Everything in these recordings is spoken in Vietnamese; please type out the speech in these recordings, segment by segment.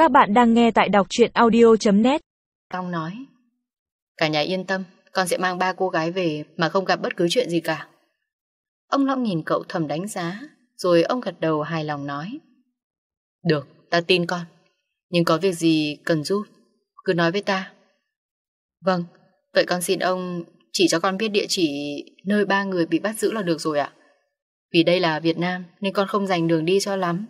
Các bạn đang nghe tại đọc truyện audio.net. Long nói, cả nhà yên tâm, con sẽ mang 3 cô gái về mà không gặp bất cứ chuyện gì cả. Ông Long nhìn cậu thầm đánh giá, rồi ông gật đầu hài lòng nói, được, ta tin con, nhưng có việc gì cần giúp, cứ nói với ta. Vâng, vậy con xin ông chỉ cho con biết địa chỉ nơi 3 người bị bắt giữ là được rồi ạ. Vì đây là Việt Nam nên con không dành đường đi cho lắm.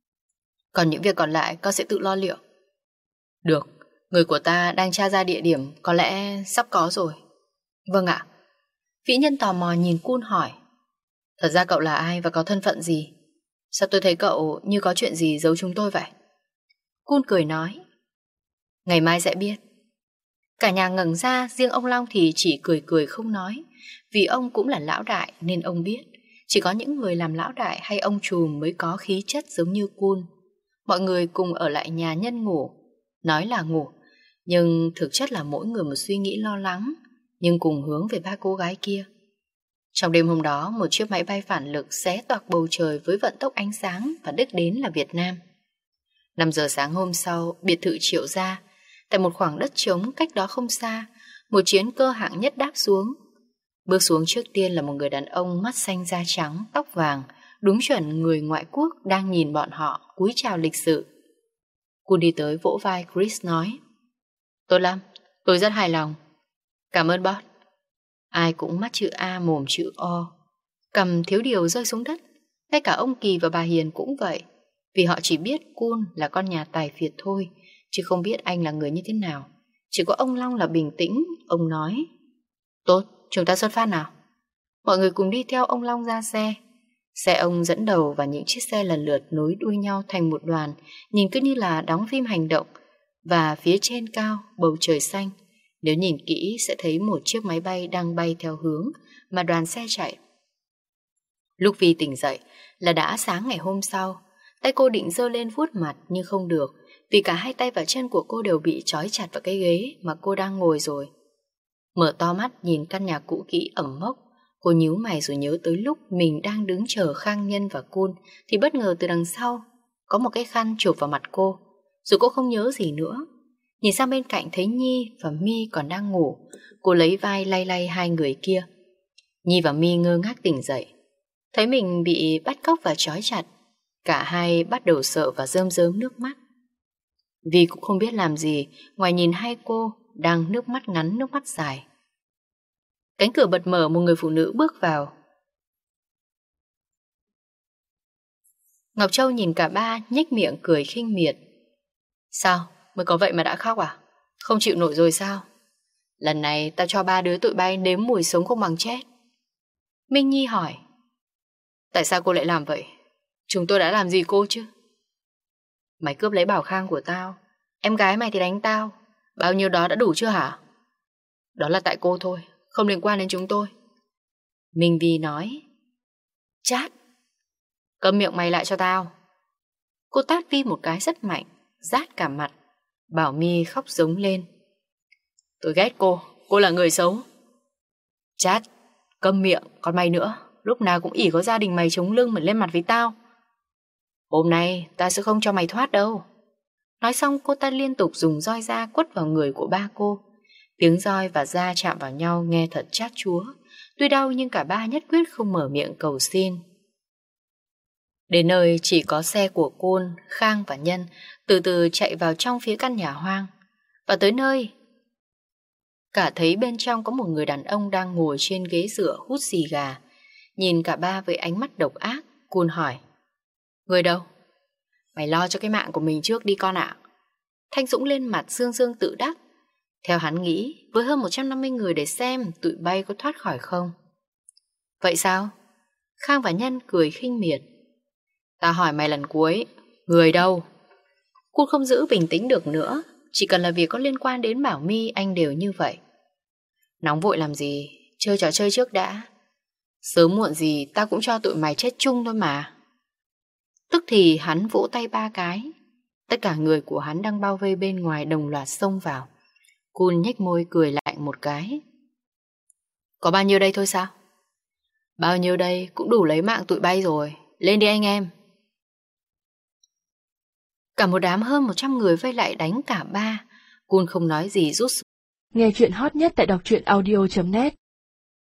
Còn những việc còn lại con sẽ tự lo liệu. Được, người của ta đang tra ra địa điểm, có lẽ sắp có rồi. Vâng ạ. Vĩ nhân tò mò nhìn Kun hỏi, thật ra cậu là ai và có thân phận gì? Sao tôi thấy cậu như có chuyện gì giấu chúng tôi vậy? Kun cười nói, ngày mai sẽ biết. Cả nhà ngẩng ra, riêng ông Long thì chỉ cười cười không nói. Vì ông cũng là lão đại nên ông biết chỉ có những người làm lão đại hay ông trùm mới có khí chất giống như Kun. Mọi người cùng ở lại nhà nhân ngủ. Nói là ngủ, nhưng thực chất là mỗi người một suy nghĩ lo lắng, nhưng cùng hướng về 3 cô gái kia. Trong đêm hôm đó, một chiếc máy bay phản lực xé toạc bầu trời với vận tốc ánh sáng và đích đến là Việt Nam. 5 giờ sáng hôm sau, biệt thự Triệu Gia, tại một khoảng đất trống cách đó không xa, một chiến cơ hạng nhất đáp xuống. Bước xuống trước tiên là một người đàn ông mắt xanh da trắng, tóc vàng, đúng chuẩn người ngoại quốc đang nhìn bọn họ cúi chào lịch sự. Cô đi tới vỗ vai Chris nói, tốt lắm, tôi rất hài lòng. Cảm ơn boss. Ai cũng mắt chữ A mồm chữ O, cầm thiếu điều rơi xuống đất. Ngay cả ông Kỳ và bà Hiền cũng vậy, vì họ chỉ biết Kun là con nhà tài phiệt thôi, chứ không biết anh là người như thế nào. Chỉ có ông Long là bình tĩnh. Ông nói, tốt, chúng ta xuất phát nào. Mọi người cùng đi theo ông Long ra xe. Xe ông dẫn đầu và những chiếc xe lần lượt nối đuôi nhau thành một đoàn, nhìn cứ như là đóng phim hành động. Và phía trên cao, bầu trời xanh, nếu nhìn kỹ sẽ thấy một chiếc máy bay đang bay theo hướng mà đoàn xe chạy. Lúc Vi tỉnh dậy là đã sáng ngày hôm sau. Tay cô định giơ lên vuốt mặt nhưng không được, vì cả hai tay và chân của cô đều bị trói chặt vào cái ghế mà cô đang ngồi rồi. Mở to mắt nhìn căn nhà cũ kỹ ẩm mốc, cô nhíu mày rồi nhớ tới lúc mình đang đứng chờ Khang Nhân và Kun thì bất ngờ từ đằng sau có một cái khăn chụp vào mặt cô, rồi cô không nhớ gì nữa. Nhìn sang bên cạnh thấy Nhi và My còn đang ngủ, cô lấy vai lay lay hai người kia. Nhi và My ngơ ngác tỉnh dậy, thấy mình bị bắt cóc và trói chặt. Cả hai bắt đầu sợ và rơm rớm nước mắt. Vi cũng không biết làm gì ngoài nhìn hai cô đang nước mắt ngắn nước mắt dài. Cánh cửa bật mở, một người phụ nữ bước vào. Ngọc Châu nhìn cả ba nhếch miệng cười khinh miệt. Sao, mới có vậy mà đã khóc à? Không chịu nổi rồi sao? Lần này tao cho 3 đứa tụi bay nếm mùi sống không bằng chết. Minh Nhi hỏi, tại sao cô lại làm vậy? Chúng tôi đã làm gì cô chứ? Mày cướp lấy Bảo Khang của tao, em gái mày thì đánh tao. Bao nhiêu đó đã đủ chưa hả? Đó là tại cô thôi, không liên quan đến chúng tôi. Minh Vi nói. Chát, câm miệng mày lại cho tao. Cô tát Vi một cái rất mạnh, rát cả mặt. Bảo My khóc giống lên. Tôi ghét cô là người xấu. Chát, câm miệng, còn mày nữa, lúc nào cũng ỷ có gia đình mày chống lưng mà lên mặt với tao. Hôm nay ta sẽ không cho mày thoát đâu. Nói xong cô ta liên tục dùng roi da quất vào người của ba cô. Tiếng roi và da chạm vào nhau nghe thật chát chúa. Tuy đau nhưng cả ba nhất quyết không mở miệng cầu xin. Đến nơi chỉ có xe của Côn, Khang và Nhân từ từ chạy vào trong phía căn nhà hoang. Và tới nơi, cả thấy bên trong có một người đàn ông đang ngồi trên ghế dựa hút xì gà. Nhìn cả ba với ánh mắt độc ác, Côn hỏi, người đâu? Mày lo cho cái mạng của mình trước đi con ạ. Thanh Dũng lên mặt dương dương tự đắc. Theo hắn nghĩ, với hơn 150 người để xem tụi bay có thoát khỏi không. Vậy sao? Khang và Nhân cười khinh miệt. Ta hỏi mày lần cuối, người đâu? Cô không giữ bình tĩnh được nữa. Chỉ cần là việc có liên quan đến Bảo My, anh đều như vậy. Nóng vội làm gì, chơi trò chơi trước đã. Sớm muộn gì ta cũng cho tụi mày chết chung thôi mà. Tức thì hắn vỗ tay 3 cái. Tất cả người của hắn đang bao vây bên ngoài đồng loạt xông vào. Cun nhếch môi cười lạnh một cái. Có bao nhiêu đây thôi sao? Bao nhiêu đây cũng đủ lấy mạng tụi bay rồi. Lên đi anh em. Cả một đám hơn 100 người vây lại đánh cả ba. Kun không nói gì rút. Nghe chuyện hot nhất tại đọc truyện audio.net